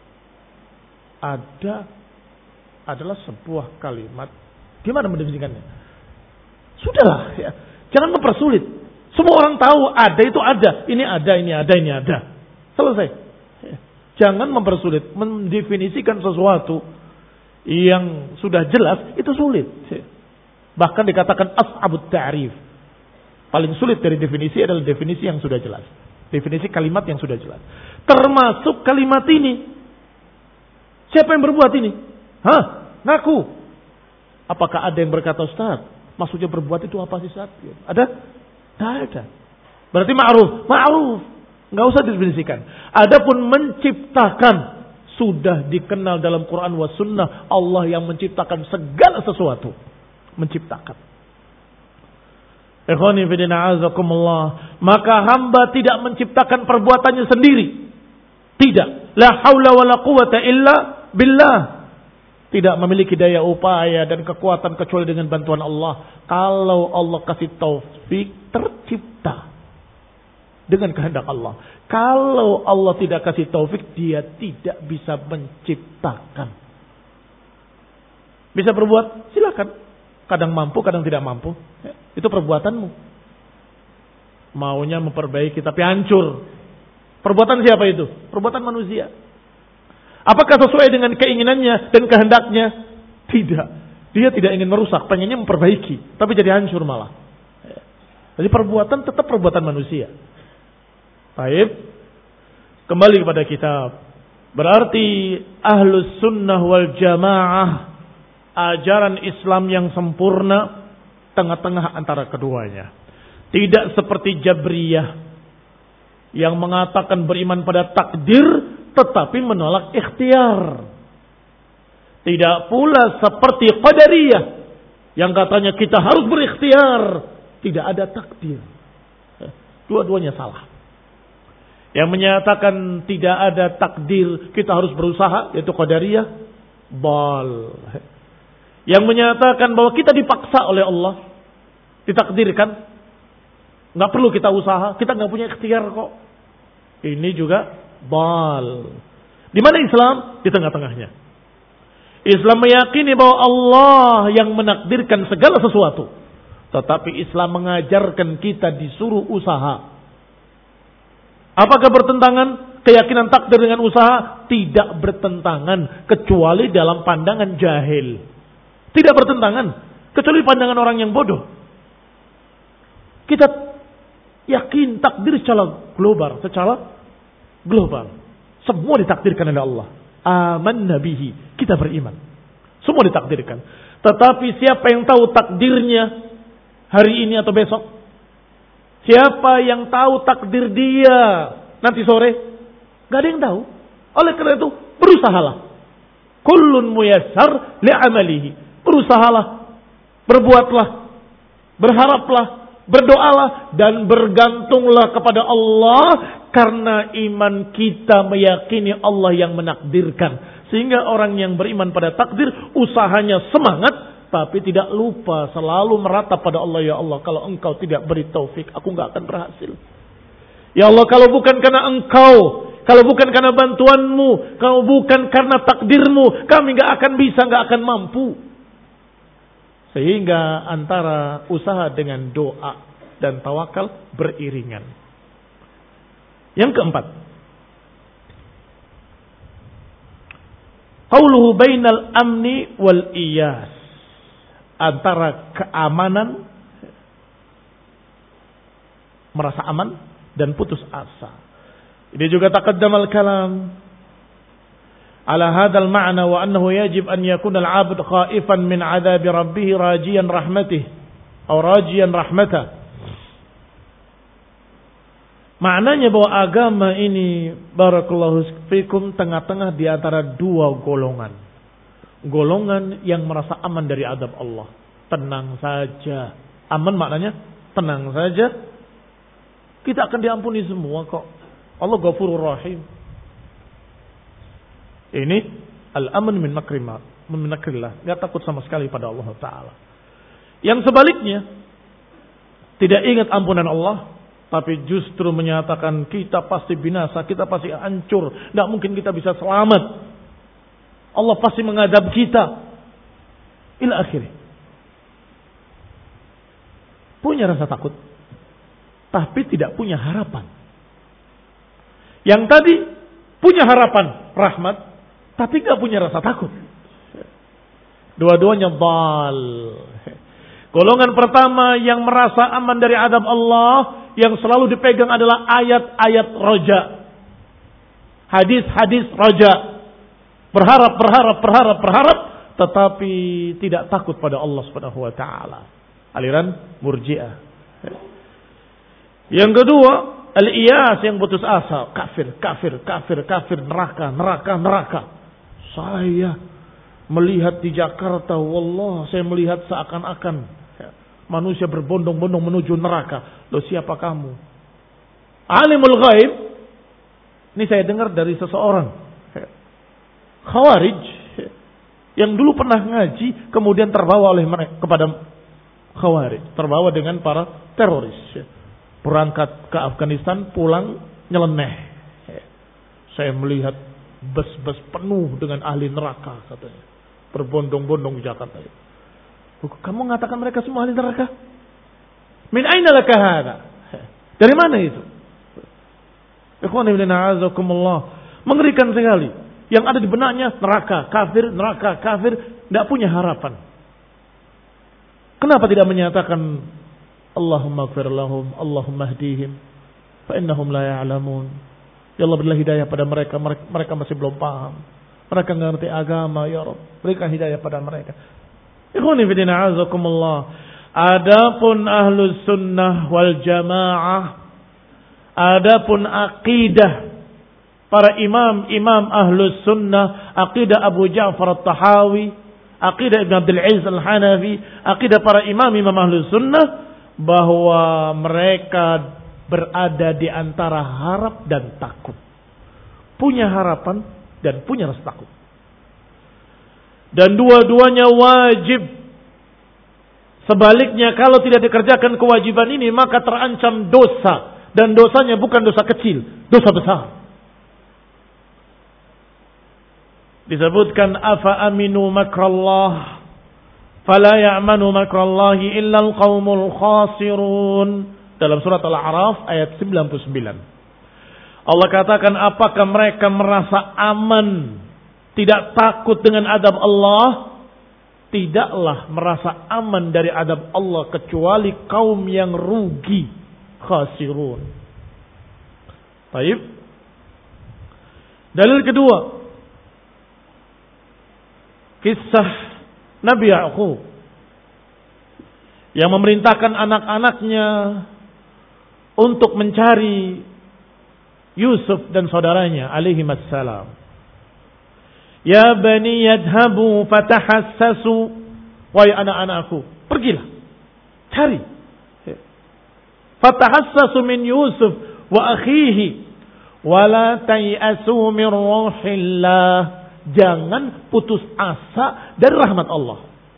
Ada adalah sebuah kalimat. Gimana mendefinisikannya? Sudahlah ya. Jangan mempersulit. Semua orang tahu ada itu ada. Ini ada, ini ada, ini ada. Selesai. Jangan mempersulit. Mendefinisikan sesuatu yang sudah jelas itu sulit. Bahkan dikatakan as'abut ta'rif. Paling sulit dari definisi adalah definisi yang sudah jelas. Definisi kalimat yang sudah jelas. Termasuk kalimat ini. Siapa yang berbuat ini? Hah? Ngaku. Apakah ada yang berkata, Ustaz, maksudnya berbuat itu apa sih, Ustaz? Ada? Tidak ada. Berarti ma'ruf. Ma'ruf. Enggak usah didefinisikan. Adapun menciptakan sudah dikenal dalam Quran wa sunnah, Allah yang menciptakan segala sesuatu. Menciptakan. Ikhwani fillah a'azakumullah. Maka hamba tidak menciptakan perbuatannya sendiri. Tidak. La haula wa la quwata illa billah. tidak memiliki daya upaya dan kekuatan kecuali dengan bantuan Allah. Kalau Allah kasih taufik, tercipta dengan kehendak Allah. Kalau Allah tidak kasih taufik, dia tidak bisa menciptakan. Bisa berbuat, silakan. Kadang mampu, kadang tidak mampu. Itu perbuatanmu. Maunya memperbaiki tapi hancur. Perbuatan siapa itu? Perbuatan manusia. Apakah sesuai dengan keinginannya dan kehendaknya? Tidak. Dia tidak ingin merusak, pengennya memperbaiki, tapi jadi hancur malah. Jadi perbuatan tetap perbuatan manusia. Baik. Kembali kepada kitab. Berarti Ahlus Sunnah wal Jamaah, ajaran Islam yang sempurna, tengah-tengah antara keduanya. Tidak seperti Jabriyah yang mengatakan beriman pada takdir tetapi menolak ikhtiar. Tidak pula seperti Qadariyah yang katanya kita harus berikhtiar, tidak ada takdir. Dua-duanya salah. Yang menyatakan tidak ada takdir, kita harus berusaha, yaitu Qadariyah, bal. Yang menyatakan bahwa kita dipaksa oleh Allah, ditakdirkan, nggak perlu kita usaha, kita nggak punya ikhtiar kok. Ini juga bal. Di mana Islam? Di tengah-tengahnya. Islam meyakini bahwa Allah yang menakdirkan segala sesuatu. Tetapi Islam mengajarkan kita disuruh usaha. Apakah bertentangan keyakinan takdir dengan usaha? Tidak bertentangan kecuali dalam pandangan jahil. Tidak bertentangan kecuali pandangan orang yang bodoh. Kita yakin takdir secara global, secara global. Semua ditakdirkan oleh Allah. Amanna bihi, kita beriman. Semua ditakdirkan. Tetapi siapa yang tahu takdirnya hari ini atau besok? Siapa yang tahu takdir dia nanti sore? Gak ada yang tahu. Oleh karena itu, berusahalah. Kullun muyassar li'amalihi. Berusahalah, berbuatlah, berharaplah, berdoalah, dan bergantunglah kepada Allah. Karena iman kita meyakini Allah yang menakdirkan. Sehingga orang yang beriman pada takdir, usahanya semangat, tapi tidak lupa selalu meratap pada Allah. Ya Allah, kalau engkau tidak beri taufik, aku gak akan berhasil. Ya Allah, kalau bukan karena engkau, kalau bukan karena bantuanmu, kalau bukan karena takdirmu, kami gak akan bisa, gak akan mampu. Sehingga antara usaha dengan doa dan tawakal beriringan. Yang keempat, qauluhu bainal amni wal iyas, antara keamanan, merasa aman, dan putus asa. Ini juga taqaddam al-kalam ala hadzal ma'na wa annahu yajib an yakuna al-'abd khaifan min 'adzabi rabbih rajiyan rahmatih atau rajiyan rahmatah. Maknanya bahwa agama ini, barakallahu fikum, tengah-tengah di antara dua golongan. Golongan yang merasa aman dari azab Allah. Tenang saja. Aman maknanya tenang saja. Kita akan diampuni semua kok. Allah Ghafurur Rahim. Ini al-aman min makrimah, min makrillah. Enggak takut sama sekali pada Allah Ta'ala. Yang sebaliknya, tidak ingat ampunan Allah, tapi justru menyatakan kita pasti binasa, kita pasti hancur, tidak mungkin kita bisa selamat. Allah pasti mengadab kita. Ila akhirnya. Punya rasa takut, tapi tidak punya harapan. Yang tadi punya harapan rahmat, tapi tidak punya rasa takut. Dua-duanya dhal. Golongan pertama yang merasa aman dari adab Allah, yang selalu dipegang adalah ayat-ayat roja. Hadis-hadis roja. Berharap, berharap, berharap, berharap. Tetapi tidak takut pada Allah subhanahu wa ta'ala. Aliran Murji'ah. Yang kedua, al-iyas, yang putus asa. Kafir, kafir, kafir, kafir. Neraka, neraka, neraka. Saya melihat di Jakarta, wallah, saya melihat seakan-akan manusia berbondong-bondong menuju neraka. Loh, siapa kamu? Alimul ghaib. Ini saya dengar dari seseorang Khawarij. Yang dulu pernah ngaji, kemudian terbawa oleh mereka kepada Khawarij. Terbawa dengan para teroris. Berangkat ke Afghanistan, pulang nyeleneh. Saya melihat bus-bus penuh dengan ahli neraka katanya. Berbondong-bondong di Jakarta. Kamu mengatakan mereka semua ahli neraka? Min aina laka hada? Dari mana itu? Ikhwan ibn a'azakumullah. Mengerikan sekali. Yang ada di benaknya neraka, kafir, neraka, kafir. Tidak punya harapan. Kenapa tidak menyatakan Allahumma gfir lahum, Allahumma hdihim, fa innahum la ya'lamun. Ya Allah, berilah hidayah pada mereka. Mereka masih belum paham. Mereka nggak ngerti agama. Ya Rabb, berikan hidayah pada mereka. Ikhwani fi din a'azakumullah. Adapun ahlus sunnah wal jamaah, adapun akidah para imam-imam ahlus sunnah, akidah Abu Ja'far at-Tahawi, akidah Ibn Abdul Aziz al-Hanafi, akidah para imam-imam ahlus sunnah, bahwa mereka berada di antara harap dan takut. Punya harapan dan punya rasa takut. Dan dua-duanya wajib. Sebaliknya kalau tidak dikerjakan kewajiban ini, maka terancam dosa. Dan dosanya bukan dosa kecil, dosa besar. Disebutkan afa aminu makrallah fala ya'manu makrallahi illa al-qaumul khasirun. Dalam surat Al-A'raf ayat sembilan puluh sembilan. Allah katakan, apakah mereka merasa aman, tidak takut dengan adab Allah? Tidaklah merasa aman dari adab Allah kecuali kaum yang rugi, khasirun. Baik. Dalil kedua, kisah Nabi Ya'qub yang memerintahkan anak-anaknya untuk mencari Yusuf dan saudaranya alaihi wassalam. Ya bani yadhabu fatahassasu, wahai anak-anakku, pergilah, cari. Fatahassasu min Yusuf wa akhihi wa la tayasu min ruhillah. Jangan putus asa dari rahmat Allah.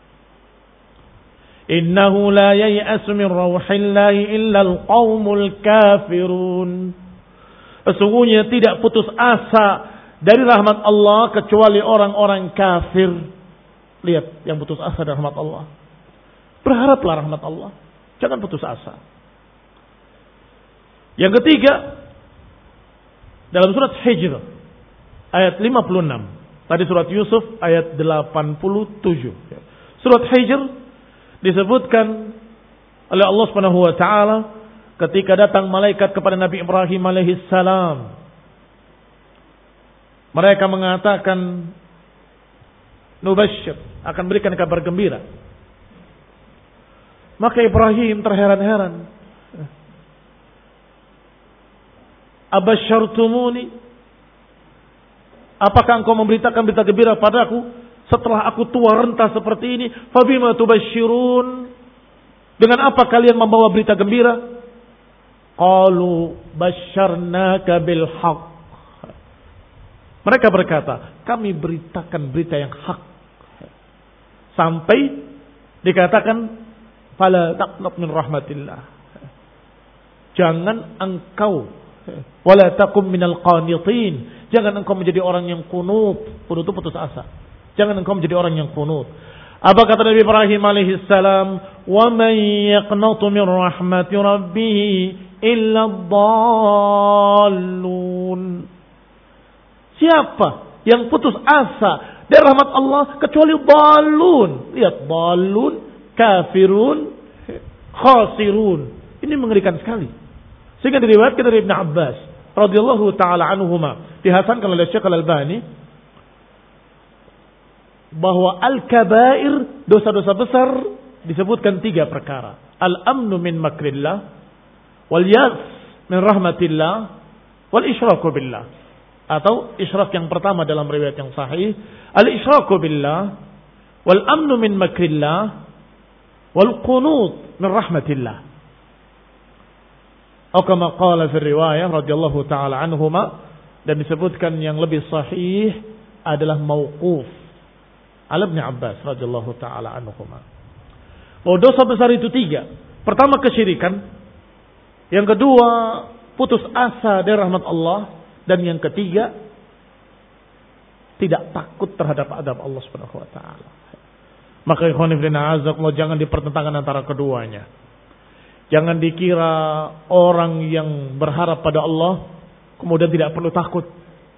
Innahu la yay'asu min rauhillahi illa al-qaumul kafirun. Sesungguhnya tidak putus asa dari rahmat Allah kecuali orang-orang kafir. Lihat, yang putus asa dari rahmat Allah. Berharaplah rahmat Allah. Jangan putus asa. Yang ketiga, dalam surat Hijr ayat lima puluh enam. Tadi surat Yusuf ayat delapan puluh tujuh. Surat Hijr disebutkan oleh Allah Subhanahu wa taala ketika datang malaikat kepada Nabi Ibrahim alaihi salam. Mereka mengatakan, nubasyir, akan berikan kabar gembira. Maka Ibrahim terheran-heran. Abasyartumuni, apakah engkau memberitakan berita gembira padaku setelah aku tua renta seperti ini? Fabima tubasyirun, dengan apa kalian membawa berita gembira? Qalu basyarnaka bil haqq. Mereka berkata, kami beritakan berita yang hak. Sampai dikatakan, fala taqnat min rahmatillah. Jangan engkau, wala takum minal qanitin. Jangan engkau menjadi orang yang kunut. Kunut itu putus asa. Jangan engkau menjadi orang yang kunut. Apa kata Nabi Ibrahim alaihi salam? Wa man yaqnatu min rahmati rabbih illa dhallun. Siapa yang putus asa dari rahmat Allah kecuali dhalun? Lihat, dhalun, kafirun, khasirun. Ini mengerikan sekali. Sehingga diriwayatkan dari Ibn Abbas radhiyallahu taala anhuma, dihasankan oleh Syekh Al-Albani, bahwa al-kabair, dosa-dosa besar, disebutkan tiga perkara. Al-amnu min makrillah, wal yas min rahmatillah, wal isyraku billah. Atau isyrak yang pertama dalam riwayat yang sahih, al-isyraku billah, wal amnu min makrillah, wal qunut min rahmatillah. Atau kama qala fi riwayah radhiyallahu taala anhuma, dan disebutkan yang lebih sahih adalah mauquf. Ala Ibn Abbas radhiyallahu taala anhuma. Oh, dosa besar itu tiga. Pertama kesyirikan, yang kedua putus asa dari rahmat Allah, dan yang ketiga tidak takut terhadap adab Allah Subhanahu wa taala. Maka ikhwan fillah azakumullah, jangan dipertentangkan antara keduanya. Jangan dikira orang yang berharap pada Allah kemudian tidak perlu takut.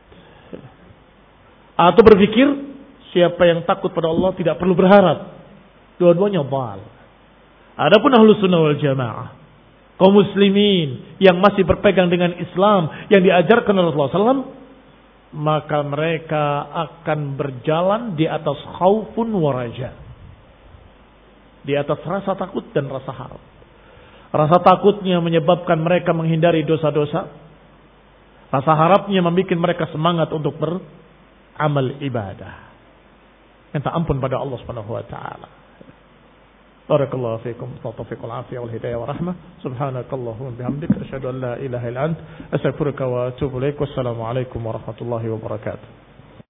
Atau berpikir siapa yang takut pada Allah tidak perlu berharap. Dua-duanya dhal. Adapun Ahlus Sunnah wal Jamaah, kaum muslimin yang masih berpegang dengan Islam yang diajarkan oleh Rasulullah sallallahu alaihi wasallam, maka mereka akan berjalan di atas khaufun wa raja. Di atas rasa takut dan rasa harap. Rasa takutnya menyebabkan mereka menghindari dosa-dosa. Rasa harapnya membuat mereka semangat untuk beramal ibadah. Minta ampun pada Allah Subhanahu wa taala. Barakallahu fiikum, taufiq wal afiyah wal hidayah wa rahmah. Subhanakallahumma bihamdika asyhadu an la ilaha illa anta astaghfiruka wa atubu ilaik. Wassalamu alaikum warahmatullahi wabarakatuh.